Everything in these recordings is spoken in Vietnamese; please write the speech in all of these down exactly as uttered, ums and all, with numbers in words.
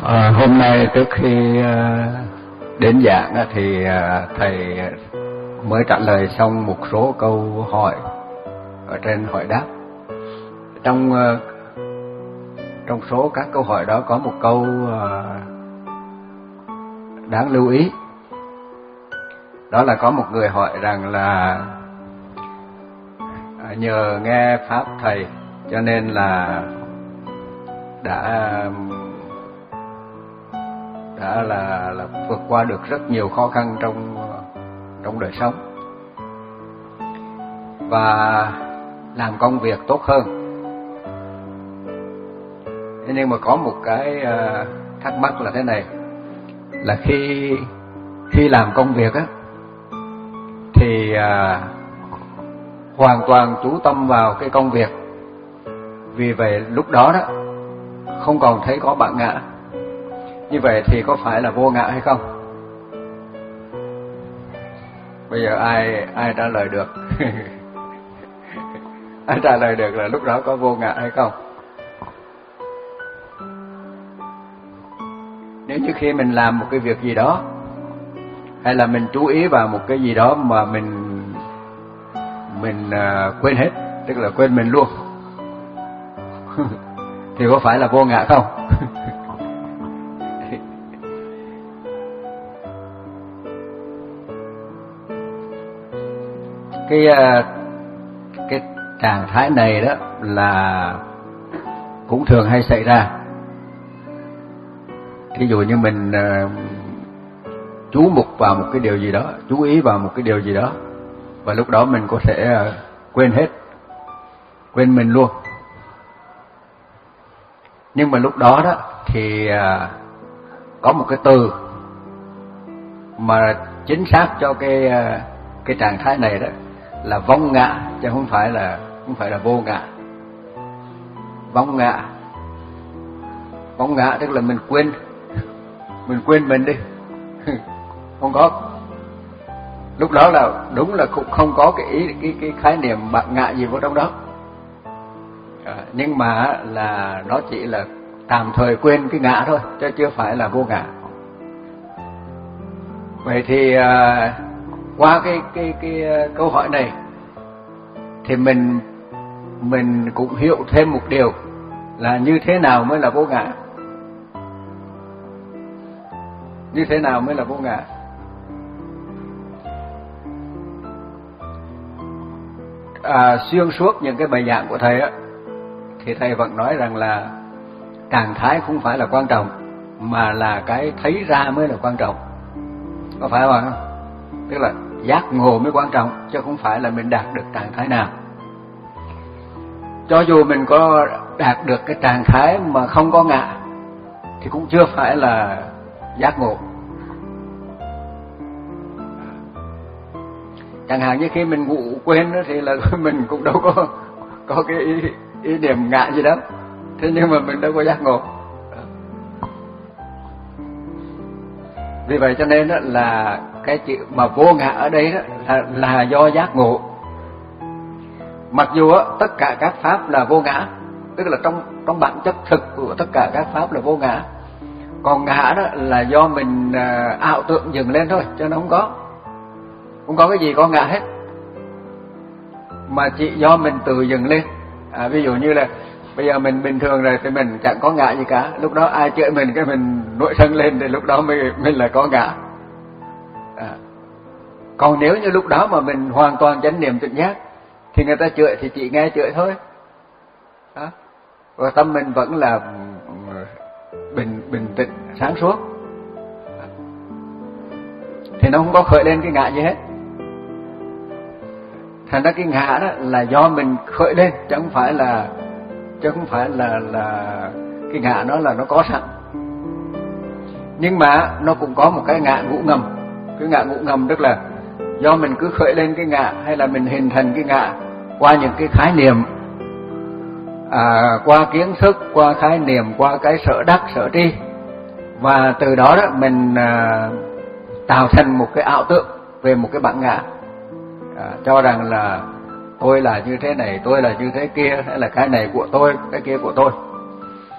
À, hôm nay trước khi đến giảng thì thầy mới trả lời xong một số câu hỏi ở trên hỏi đáp. Trong trong số các câu hỏi đó có một câu đáng lưu ý. Đó là có một người hỏi rằng là nhờ nghe pháp thầy cho nên là đã đã là, là vượt qua được rất nhiều khó khăn trong trong đời sống và làm công việc tốt hơn. Thế nhưng mà có một cái uh, thắc mắc là thế này, là khi khi làm công việc á thì uh, hoàn toàn chú tâm vào cái công việc, vì vậy lúc đó đó không còn thấy có bản ngã. Như vậy thì có phải là vô ngã hay không? Bây giờ ai ai trả lời được? Ai trả lời được là lúc đó có vô ngã hay không? Nếu như khi mình làm một cái việc gì đó, hay là mình chú ý vào một cái gì đó mà mình mình uh, quên hết, tức là quên mình luôn, thì có phải là vô ngã không? Cái cái trạng thái này đó là cũng thường hay xảy ra. Thí dụ như mình uh, chú mục vào một cái điều gì đó, chú ý vào một cái điều gì đó, và lúc đó mình có thể uh, quên hết, quên mình luôn. Nhưng mà lúc đó đó thì uh, có một cái từ mà chính xác cho cái uh, cái trạng thái này đó là vong ngã, chứ không phải là không phải là vô ngã. Vong ngã, vong ngã tức là mình quên, mình quên mình đi, không có. Lúc đó là đúng là cũng không có cái ý cái cái khái niệm bản ngã gì vào trong đó, à, nhưng mà là nó chỉ là tạm thời quên cái ngã thôi, chứ chưa phải là vô ngã. Vậy thì à, qua cái cái cái câu hỏi này thì mình mình cũng hiểu thêm một điều là như thế nào mới là vô ngã. Như thế nào mới là vô ngã? À, xuyên suốt những cái bài giảng của thầy á, thì thầy vẫn nói rằng là trạng thái không phải là quan trọng, mà là cái thấy ra mới là quan trọng. Có phải không? Tức là giác ngộ mới quan trọng, chứ không phải là mình đạt được trạng thái nào. Cho dù mình có đạt được cái trạng thái mà không có ngã thì cũng chưa phải là giác ngộ. Chẳng hạn như khi mình ngủ quên đó, thì là mình cũng đâu có có cái ý, ý niệm ngã gì đó, thế nhưng mà mình đâu có giác ngộ. Vì vậy cho nên đó là cái chữ mà vô ngã ở đây đó là, là do giác ngộ. Mặc dù á, tất cả các pháp là vô ngã, tức là trong trong bản chất thực của tất cả các pháp là vô ngã. Còn ngã đó là do mình à, ảo tưởng dựng lên thôi, chứ nó không có. Không có cái gì có ngã hết, mà chỉ do mình tự dựng lên. À, ví dụ như là bây giờ mình bình thường rồi thì mình chẳng có ngã gì cả. Lúc đó ai chửi mình cái mình nổi sân lên thì lúc đó mình, mình là có ngã. À. Còn nếu như lúc đó mà mình hoàn toàn chánh niệm tỉnh giác thì người ta chửi thì chỉ nghe chửi thôi. Đó. Và tâm mình vẫn là bình bình tĩnh sáng suốt, thì nó không có khởi lên cái ngã gì hết. Thành ra cái ngã đó là do mình khởi lên, chứ không phải là chứ không phải là là cái ngã nó là nó có sẵn. Nhưng mà nó cũng có một cái ngã ngũ ngầm. Cái ngã ngũ ngầm tức là do mình cứ khởi lên cái ngã, hay là mình hình thành cái ngã qua những cái khái niệm, à, qua kiến thức, qua khái niệm, qua cái sở đắc, sở tri, và từ đó đó mình à, tạo thành một cái ảo tưởng về một cái bản ngã, à, cho rằng là tôi là như thế này, tôi là như thế kia, hay là cái này của tôi, cái kia của tôi.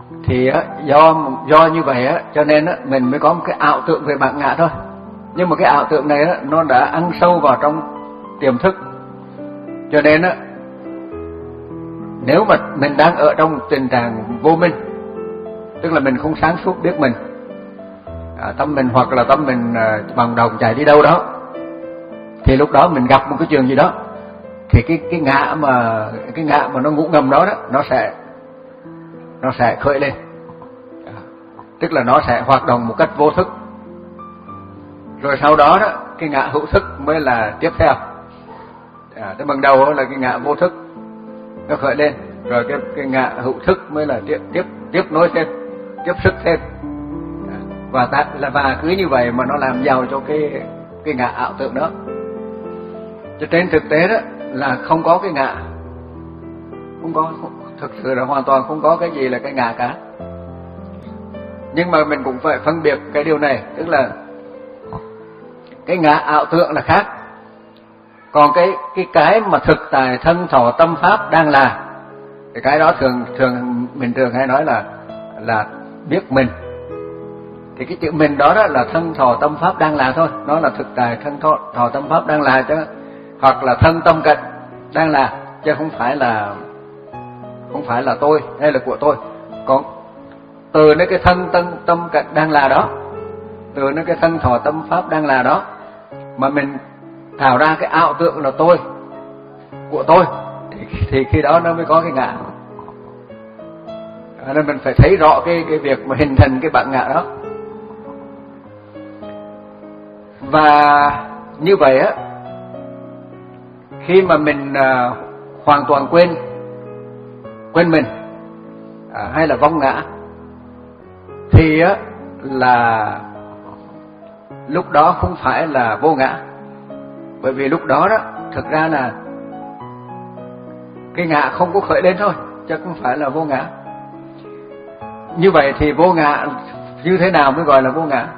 Thì do do như vậy á, cho nên á, mình mới có một cái ảo tưởng về bản ngã thôi. Nhưng mà cái ảo tưởng này á, nó đã ăn sâu vào trong tiềm thức. Cho nên á, nếu mà mình đang ở trong tình trạng vô minh, tức là mình không sáng suốt biết mình, à, tâm mình hoặc là tâm mình à, bằng đồng chạy đi đâu đó, thì lúc đó mình gặp một cái chuyện gì đó, thì cái cái ngã mà cái ngã mà nó ngủ ngầm đó đó, nó sẽ nó sẽ khởi lên, à, tức là nó sẽ hoạt động một cách vô thức. Rồi sau đó đó, cái ngã hữu thức mới là tiếp theo. À, cái bằng đầu là cái ngã vô thức nó khởi lên, rồi cái cái ngã hữu thức mới là tiếp tiếp tiếp nối thêm, tiếp sức thêm. À, và ta, là và cứ như vậy mà nó làm giàu cho cái cái ngã ảo tưởng đó. Cho trên thực tế đó là không có cái ngã, không có, thực sự là hoàn toàn không có cái gì là cái ngã cả. Nhưng mà mình cũng phải phân biệt cái điều này, tức là cái ngã ảo tưởng là khác, còn cái cái cái mà thực tại thân thọ tâm pháp đang là, thì cái đó thường thường mình thường hay nói là là biết mình. Thì cái chữ mình đó đó là thân thọ tâm pháp đang là thôi, nó là thực tại thân thọ, thọ tâm pháp đang là, chứ hoặc là thân tâm cận đang là, chứ không phải là không phải là tôi hay là của tôi. Còn từ nơi cái thân tâm tâm cận đang là đó, từ nơi cái thân thọ tâm pháp đang là đó, mà mình tạo ra cái ảo tưởng là tôi, của tôi, thì, thì khi đó nó mới có cái ngã. Nên mình phải thấy rõ cái cái việc mà hình thành cái bản ngã đó. Và như vậy á, khi mà mình à, hoàn toàn quên quên mình, à, hay là vong ngã, thì á là lúc đó không phải là vô ngã. Bởi vì lúc đó đó thực ra là cái ngã không có khởi lên thôi, chứ không phải là vô ngã. Như vậy thì vô ngã như thế nào mới gọi là vô ngã?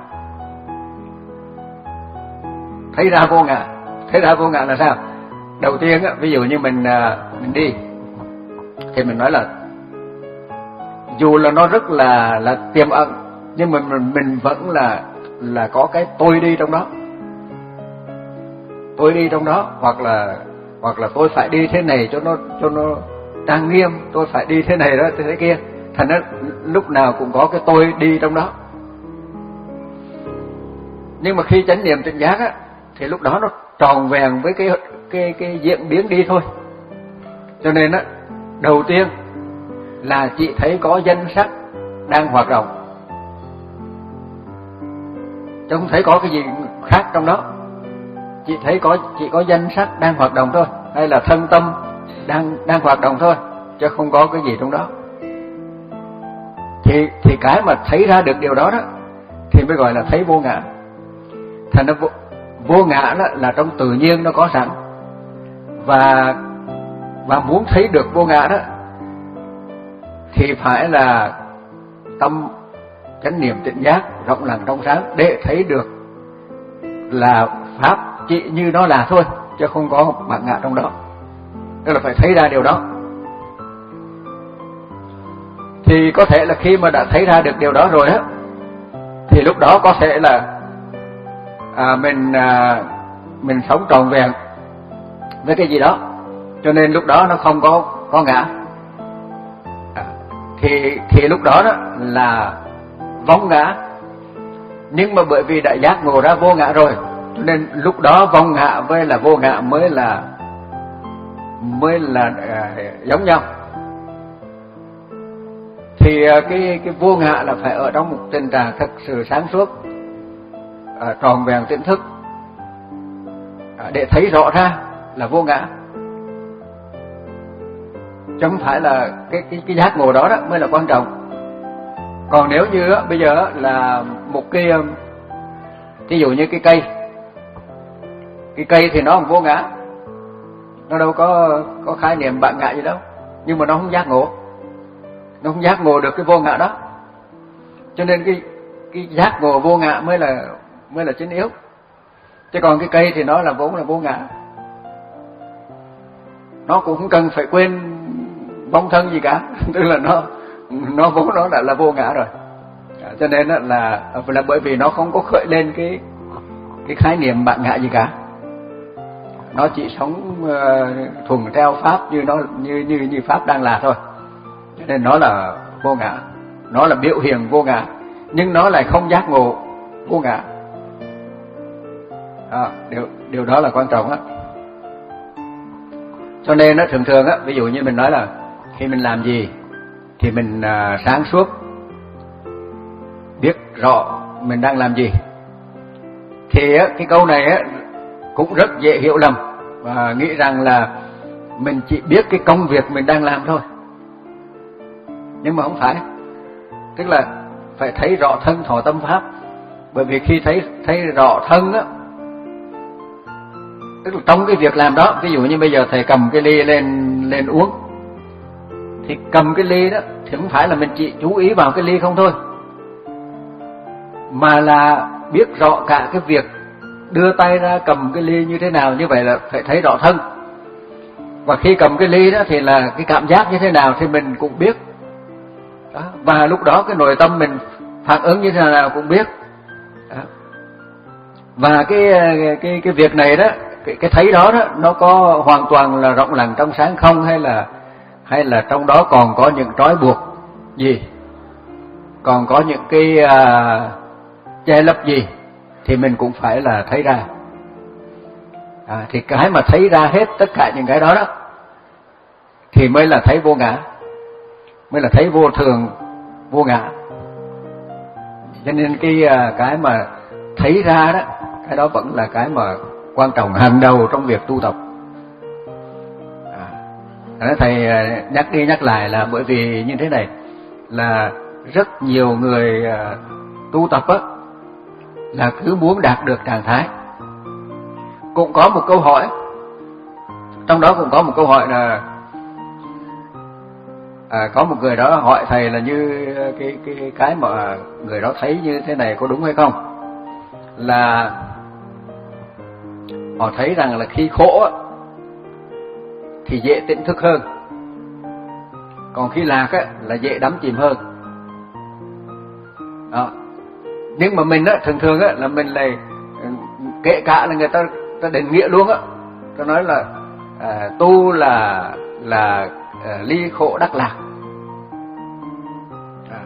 Thấy ra vô ngã, thấy ra vô ngã là sao? Đầu tiên á, ví dụ như mình mình đi, thì mình nói là dù là nó rất là là tiềm ẩn, nhưng mà mình, mình vẫn là là có cái tôi đi trong đó, tôi đi trong đó, hoặc là hoặc là tôi phải đi thế này cho nó cho nó trang nghiêm, tôi phải đi thế này đó thế kia, thành ra lúc nào cũng có cái tôi đi trong đó. Nhưng mà khi chánh niệm tỉnh giác á, thì lúc đó nó tròn vẹn với cái cái cái diễn biến đi thôi. Cho nên á, đầu tiên là chỉ thấy có danh sắc đang hoạt động, chứ không thấy có cái gì khác trong đó. Chỉ thấy có chỉ có danh sắc đang hoạt động thôi, hay là thân tâm đang đang hoạt động thôi, chứ không có cái gì trong đó. Thì thì cái mà thấy ra được điều đó đó thì mới gọi là thấy vô ngã. Thành nó vô, vô ngã đó là trong tự nhiên nó có sẵn. Và và muốn thấy được vô ngã đó thì phải là tâm chánh niệm tỉnh giác rộng lặng trong sáng, để thấy được là pháp chỉ như nó là thôi, chứ không có bản ngã trong đó. Tức là phải thấy ra điều đó. Thì có thể là khi mà đã thấy ra được điều đó rồi á, thì lúc đó có thể là à, mình à, mình sống trọn vẹn với cái gì đó, cho nên lúc đó nó không có có ngã. À, thì thì lúc đó đó là vong ngã. Nhưng mà bởi vì đã giác ngộ ra vô ngã rồi, cho nên lúc đó vong ngã với là vô ngã mới là mới là à, giống nhau. Thì cái cái vô ngã là phải ở trong một tình trạng thật sự sáng suốt, à, tròn vẹn tỉnh thức, à, để thấy rõ ra là vô ngã, chứ không phải là cái cái cái giác ngộ đó đó mới là quan trọng. Còn nếu như á, bây giờ á, là một cái ví dụ như cái cây, cái cây thì nó không vô ngã, nó đâu có có khái niệm bản ngã gì đâu, nhưng mà nó không giác ngộ, nó không giác ngộ được cái vô ngã đó. Cho nên cái cái giác ngộ vô ngã mới là mới là chính yếu. Chứ còn cái cây thì nó là vốn là vô ngã, nó cũng không cần phải quên vong thân gì cả. Tức là nó nó vốn nó đã là vô ngã rồi. À, cho nên là, là là bởi vì nó không có khởi lên cái cái khái niệm bạn ngã gì cả. Nó chỉ sống uh, thuần theo pháp như nó như như như pháp đang là thôi. Cho nên nó là vô ngã, nó là biểu hiện vô ngã, nhưng nó lại không giác ngộ vô ngã. À, điều điều đó là quan trọng á. Cho nên nó thường thường á, ví dụ như mình nói là khi mình làm gì thì mình uh, sáng suốt, biết rõ mình đang làm gì, thì á, cái câu này á cũng rất dễ hiểu lầm và nghĩ rằng là mình chỉ biết cái công việc mình đang làm thôi. Nhưng mà không phải. Tức là phải thấy rõ thân thọ tâm pháp. Bởi vì khi thấy thấy rõ thân á, tức là trong cái việc làm đó, ví dụ như bây giờ thầy cầm cái ly lên lên uống, thì cầm cái ly đó thì không phải là mình chỉ chú ý vào cái ly không thôi, mà là biết rõ cả cái việc đưa tay ra cầm cái ly như thế nào. Như vậy là phải thấy rõ thân. Và khi cầm cái ly đó thì là cái cảm giác như thế nào thì mình cũng biết đó. Và lúc đó cái nội tâm mình phản ứng như thế nào cũng biết đó. Và cái cái cái việc này đó, cái, cái thấy đó đó, nó có hoàn toàn là rộng lặng trong sáng không, hay là hay là trong đó còn có những trói buộc gì, còn có những cái uh, che lấp gì, thì mình cũng phải là thấy ra. À, thì cái mà thấy ra hết tất cả những cái đó đó thì mới là thấy vô ngã, mới là thấy vô thường, vô ngã. Cho nên cái cái mà thấy ra đó, cái đó vẫn là cái mà quan trọng hàng đầu trong việc tu tập. À, thầy nhắc đi nhắc lại là bởi vì như thế này, là rất nhiều người tu tập á là cứ muốn đạt được trạng thái. Cũng có một câu hỏi, trong đó cũng có một câu hỏi là à, có một người đó hỏi thầy là như cái cái cái mà người đó thấy như thế này có đúng hay không, là họ thấy rằng là khi khổ á, thì dễ tỉnh thức hơn, còn khi lạc á, là dễ đắm chìm hơn. Đó. Nhưng mà mình á, thường thường á, là mình lại kể cả là người ta ta định nghĩa luôn á, ta nói là à, tu là là à, ly khổ đắc lạc. À.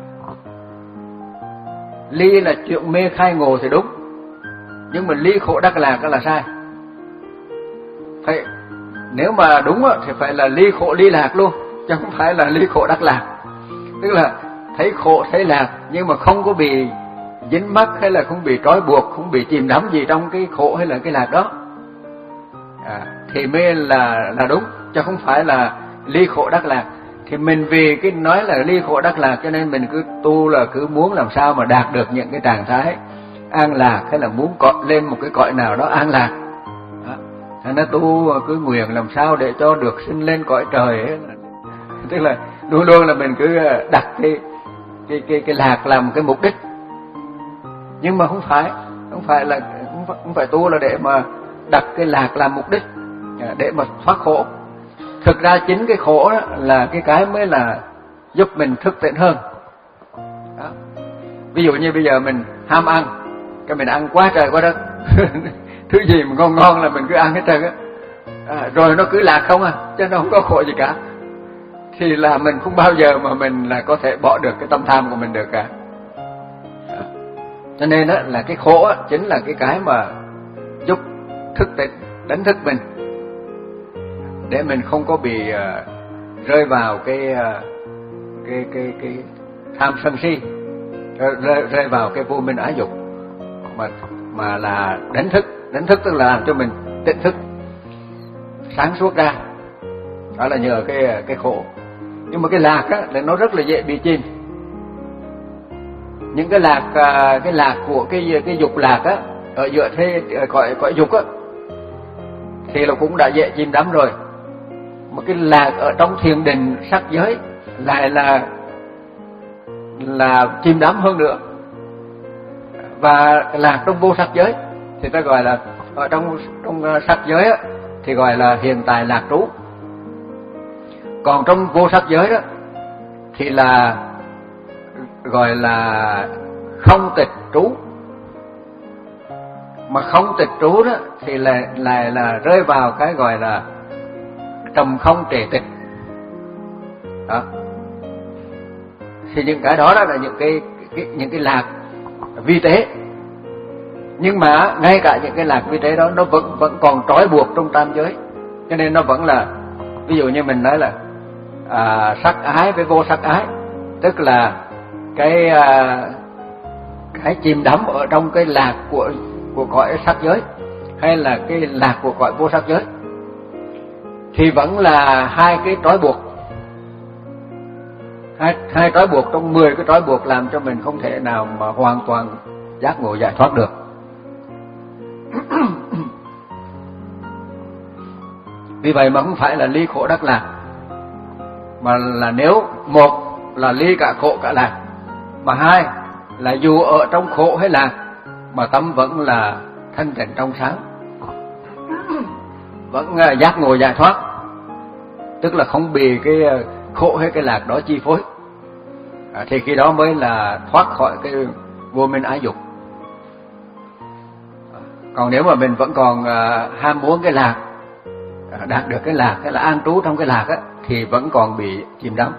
Ly là chuyện mê khai ngộ thì đúng, nhưng mà ly khổ đắc lạc đó là sai. Phải, nếu mà đúng á, thì phải là ly khổ ly lạc luôn, chứ không phải là ly khổ đắc lạc. Tức là thấy khổ thấy lạc, nhưng mà không có bị dính mắc hay là không bị trói buộc, không bị chìm đắm gì trong cái khổ hay là cái lạc đó. À, thì mới là là đúng, chứ không phải là ly khổ đắc lạc. Thì mình vì cái nói là ly khổ đắc lạc, cho nên mình cứ tu là cứ muốn làm sao mà đạt được những cái trạng thái an lạc, hay là muốn cõi lên một cái cõi nào đó an lạc. Thành ra tu cứ nguyện làm sao để cho được sinh lên cõi trời ấy. Tức là luôn luôn là mình cứ đặt cái cái cái cái lạc làm cái mục đích. Nhưng mà không phải, không phải là không phải, không phải tu là để mà đặt cái lạc làm mục đích để mà thoát khổ. Thực ra chính cái khổ đó là cái cái mới là giúp mình thức tỉnh hơn. Đó. Ví dụ như bây giờ mình ham ăn, cái mình ăn quá trời quá đất. Thứ gì mà ngon ngon là mình cứ ăn hết trơn á. À, rồi nó cứ lạc không à, chứ nó không có khổ gì cả. Thì là mình không bao giờ mà mình là có thể bỏ được cái tâm tham của mình được cả. À. Cho nên á là cái khổ á chính là cái cái mà giúp thức tỉnh, đánh thức mình, để mình không có bị uh, rơi vào cái, uh, cái cái cái tham sân si, rơi rơi vào cái vô minh ái dục, mà mà là đánh thức. Đánh thức tức là làm cho mình tỉnh thức, sáng suốt ra. Đó là nhờ cái cái khổ. Nhưng mà cái lạc á là nó rất là dễ bị chìm. Những cái lạc cái lạc của cái cái dục lạc á, ở giữa thế cõi cõi dục á, thì là cũng đã dễ chìm đắm rồi. Mà cái lạc ở trong thiền định sắc giới lại là là chìm đắm hơn nữa. Và lạc trong vô sắc giới thì ta gọi là, ở trong trong sắc giới á, thì gọi là hiện tại lạc trú. Còn trong vô sắc giới đó thì là gọi là không tịch trú. Mà không tịch trú đó thì lại là, là rơi vào cái gọi là trầm không trệ tịch đó. Thì những cái đó, đó là những cái, cái những cái lạc vi tế. Nhưng mà ngay cả những cái lạc vi tế đó nó vẫn vẫn còn trói buộc trong tam giới, cho nên nó vẫn là, ví dụ như mình nói là à, sắc ái với vô sắc ái, tức là cái à, cái chìm đắm ở trong cái lạc của của cõi sắc giới hay là cái lạc của cõi vô sắc giới thì vẫn là hai cái trói buộc, hai hai trói buộc trong mười cái trói buộc làm cho mình không thể nào mà hoàn toàn giác ngộ giải thoát được. Vì vậy mà không phải là ly khổ đắc lạc, mà là nếu một là ly cả khổ cả lạc, mà hai là dù ở trong khổ hay lạc mà tâm vẫn là thanh tịnh trong sáng, vẫn giác ngộ giải thoát, tức là không bị cái khổ hay cái lạc đó chi phối, à, thì khi đó mới là thoát khỏi cái vô minh ái dục. Còn nếu mà mình vẫn còn à, ham muốn cái lạc, à, đạt được cái lạc hay là an trú trong cái lạc á, thì vẫn còn bị chìm đắm.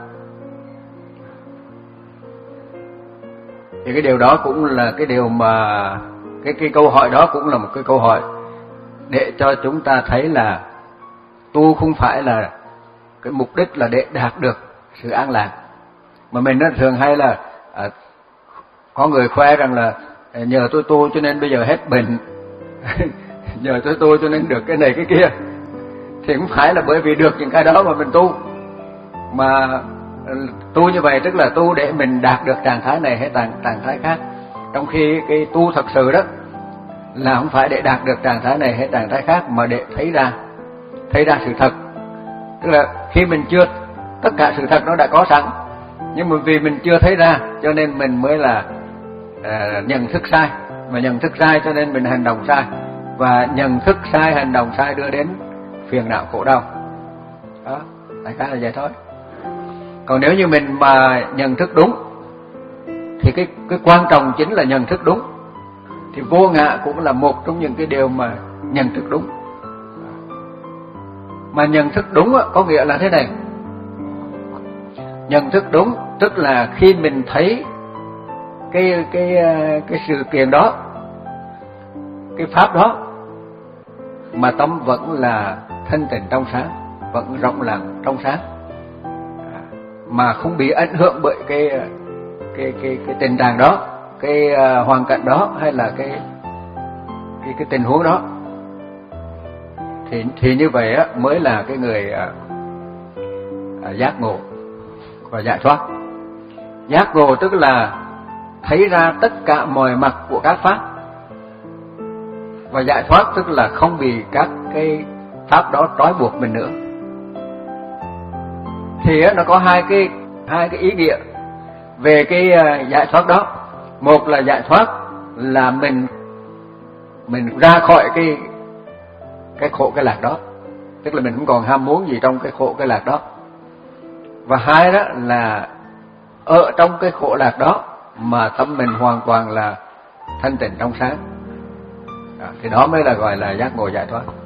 Thì cái điều đó cũng là cái điều mà cái cái câu hỏi đó cũng là một cái câu hỏi để cho chúng ta thấy là tu không phải là cái mục đích là để đạt được sự an lạc, mà mình nó thường hay là à, có người khoe rằng là nhờ tôi tu cho nên bây giờ hết bệnh, nhờ tôi tu cho nên được cái này cái kia, thì không phải là bởi vì được những cái đó mà mình tu, mà tu như vậy tức là tu để mình đạt được trạng thái này hay trạng trạng thái khác. Trong khi cái tu thật sự đó là không phải để đạt được trạng thái này hay trạng thái khác, mà để thấy ra thấy ra sự thật. Tức là khi mình chưa, tất cả sự thật nó đã có sẵn, nhưng mà vì mình chưa thấy ra cho nên mình mới là uh, nhận thức sai, mà nhận thức sai cho nên mình hành động sai, và nhận thức sai hành động sai đưa đến phiền não khổ đau. Đó, đại khái là vậy thôi. Còn nếu như mình mà nhận thức đúng thì cái cái quan trọng chính là nhận thức đúng, thì vô ngã cũng là một trong những cái điều mà nhận thức đúng. Mà nhận thức đúng có nghĩa là thế này: nhận thức đúng tức là khi mình thấy cái cái cái sự kiện đó, cái pháp đó, mà tâm vẫn là thanh tịnh trong sáng, vẫn rộng lặng trong sáng, mà không bị ảnh hưởng bởi cái cái cái cái tình trạng đó, cái uh, hoàn cảnh đó hay là cái cái cái tình huống đó, thì thì như vậy á mới là cái người uh, uh, giác ngộ và giải thoát. Giác ngộ tức là thấy ra tất cả mọi mặt của các pháp, và giải thoát tức là không bị các cái pháp đó trói buộc mình nữa. Thì á, nó có hai cái hai cái ý nghĩa về cái uh, giải thoát đó. Một là giải thoát là mình mình ra khỏi cái cái khổ cái lạc đó, tức là mình không còn ham muốn gì trong cái khổ cái lạc đó. Và hai đó là ở trong cái khổ lạc đó mà tâm mình hoàn toàn là thanh tịnh trong sáng, à, thì đó mới là gọi là giác ngộ giải thoát.